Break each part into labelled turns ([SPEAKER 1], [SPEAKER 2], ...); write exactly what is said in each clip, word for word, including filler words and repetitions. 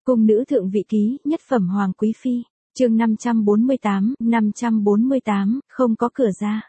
[SPEAKER 1] Cung nữ thượng vị ký, nhất phẩm hoàng quý phi, chương năm trăm bốn mươi tám, năm trăm bốn mươi tám, không có cửa ra.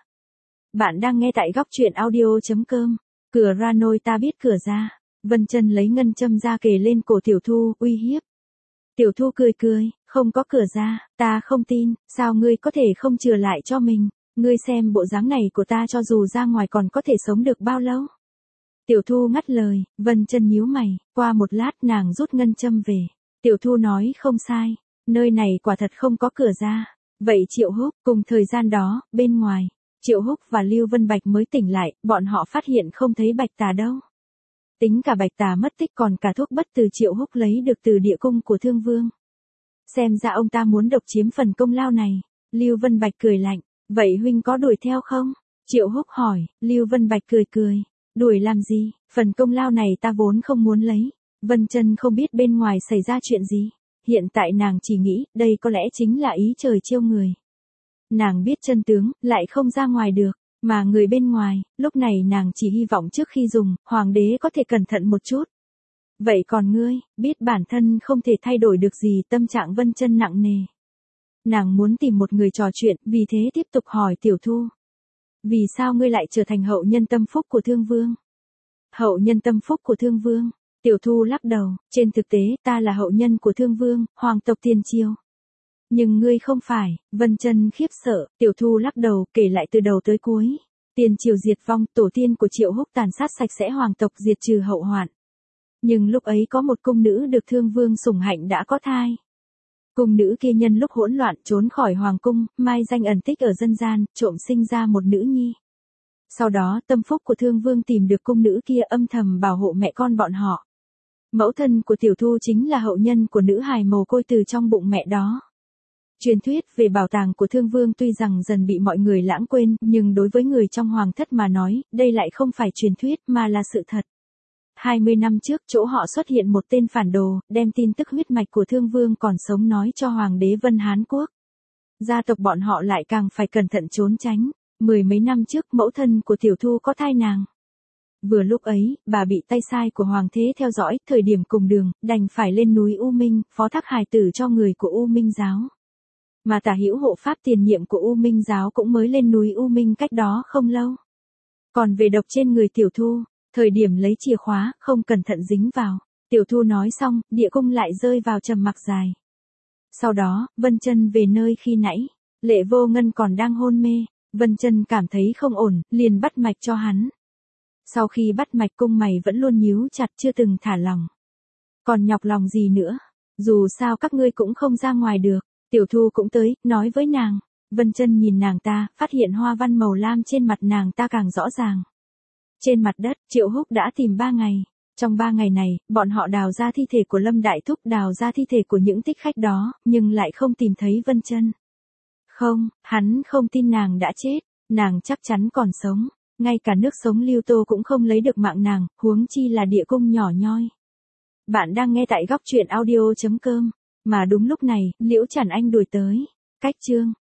[SPEAKER 1] Bạn đang nghe tại góc truyện audio chấm com, cửa ra nôi ta biết cửa ra. Vân Chân lấy ngân châm ra kề lên cổ Tiểu Thu, uy hiếp. Tiểu Thu cười cười, không có cửa ra, ta không tin, sao ngươi có thể không chừa lại cho mình, ngươi xem bộ dáng này của ta cho dù ra ngoài còn có thể sống được bao lâu. Tiểu Thu ngắt lời, Vân Chân nhíu mày, qua một lát nàng rút ngân châm về. Tiểu Thu nói không sai, nơi này quả thật không có cửa ra. Vậy Triệu Húc, cùng thời gian đó, bên ngoài, Triệu Húc và Lưu Vân Bạch mới tỉnh lại, bọn họ phát hiện không thấy Bạch Tà đâu. Tính cả Bạch Tà mất tích còn cả thuốc bất từ Triệu Húc lấy được từ địa cung của Thương Vương. Xem ra ông ta muốn độc chiếm phần công lao này. Lưu Vân Bạch cười lạnh, vậy huynh có đuổi theo không? Triệu Húc hỏi, Lưu Vân Bạch cười cười, đuổi làm gì, phần công lao này ta vốn không muốn lấy. Vân Chân không biết bên ngoài xảy ra chuyện gì. Hiện tại nàng chỉ nghĩ, đây có lẽ chính là ý trời trêu người. Nàng biết chân tướng, lại không ra ngoài được. Mà người bên ngoài, lúc này nàng chỉ hy vọng trước khi dùng, hoàng đế có thể cẩn thận một chút. Vậy còn ngươi, biết bản thân không thể thay đổi được gì, tâm trạng Vân Chân nặng nề. Nàng muốn tìm một người trò chuyện, vì thế tiếp tục hỏi Tiểu Thu. Vì sao ngươi lại trở thành hậu nhân tâm phúc của Thương Vương? Hậu nhân tâm phúc của Thương Vương? Tiểu Thu lắc đầu, trên thực tế ta là hậu nhân của Thương Vương, hoàng tộc Tiền Triều. Nhưng ngươi không phải. Vân Chân khiếp sợ, Tiểu Thu lắc đầu, kể lại từ đầu tới cuối. Tiền Triều diệt vong, tổ tiên của Triệu Húc tàn sát sạch sẽ hoàng tộc, diệt trừ hậu hoạn. Nhưng lúc ấy có một cung nữ được Thương Vương sủng hạnh đã có thai. Cung nữ kia nhân lúc hỗn loạn trốn khỏi hoàng cung, mai danh ẩn tích ở dân gian, trộm sinh ra một nữ nhi. Sau đó tâm phúc của Thương Vương tìm được cung nữ kia, âm thầm bảo hộ mẹ con bọn họ. Mẫu thân của Tiểu Thu chính là hậu nhân của nữ hài mồ côi từ trong bụng mẹ đó. Truyền thuyết về bảo tàng của Thương Vương tuy rằng dần bị mọi người lãng quên, nhưng đối với người trong hoàng thất mà nói, đây lại không phải truyền thuyết mà là sự thật. hai mươi năm trước chỗ họ xuất hiện một tên phản đồ, đem tin tức huyết mạch của Thương Vương còn sống nói cho hoàng đế Vân Hán Quốc. Gia tộc bọn họ lại càng phải cẩn thận trốn tránh. Mười mấy năm trước mẫu thân của Tiểu Thu có thai nàng. Vừa lúc ấy, bà bị tay sai của hoàng thế theo dõi, thời điểm cùng đường, đành phải lên núi U Minh, phó thác hài tử cho người của U Minh giáo. Mà Tả Hữu hộ pháp tiền nhiệm của U Minh giáo cũng mới lên núi U Minh cách đó không lâu. Còn về độc trên người Tiểu Thu, thời điểm lấy chìa khóa, không cẩn thận dính vào. Tiểu Thu nói xong, địa cung lại rơi vào trầm mặc dài. Sau đó, Vân Chân về nơi khi nãy, Lệ Vô Ngân còn đang hôn mê. Vân Chân cảm thấy không ổn, liền bắt mạch cho hắn. Sau khi bắt mạch cung mày vẫn luôn nhíu chặt, chưa từng thả lỏng. Còn nhọc lòng gì nữa? Dù sao các ngươi cũng không ra ngoài được. Tiểu Thu cũng tới, nói với nàng. Vân Chân nhìn nàng ta, phát hiện hoa văn màu lam trên mặt nàng ta càng rõ ràng. Trên mặt đất, Triệu Húc đã tìm ba ngày. Trong ba ngày này, bọn họ đào ra thi thể của Lâm Đại Thúc, đào ra thi thể của những thích khách đó, nhưng lại không tìm thấy Vân Chân. Không, hắn không tin nàng đã chết, nàng chắc chắn còn sống. Ngay cả nước sống Lưu Tô cũng không lấy được mạng nàng, huống chi là địa cung nhỏ nhoi. Bạn đang nghe tại góc truyện audio chấm com. Mà đúng lúc này, Liễu Trản Anh đuổi tới. Cách chương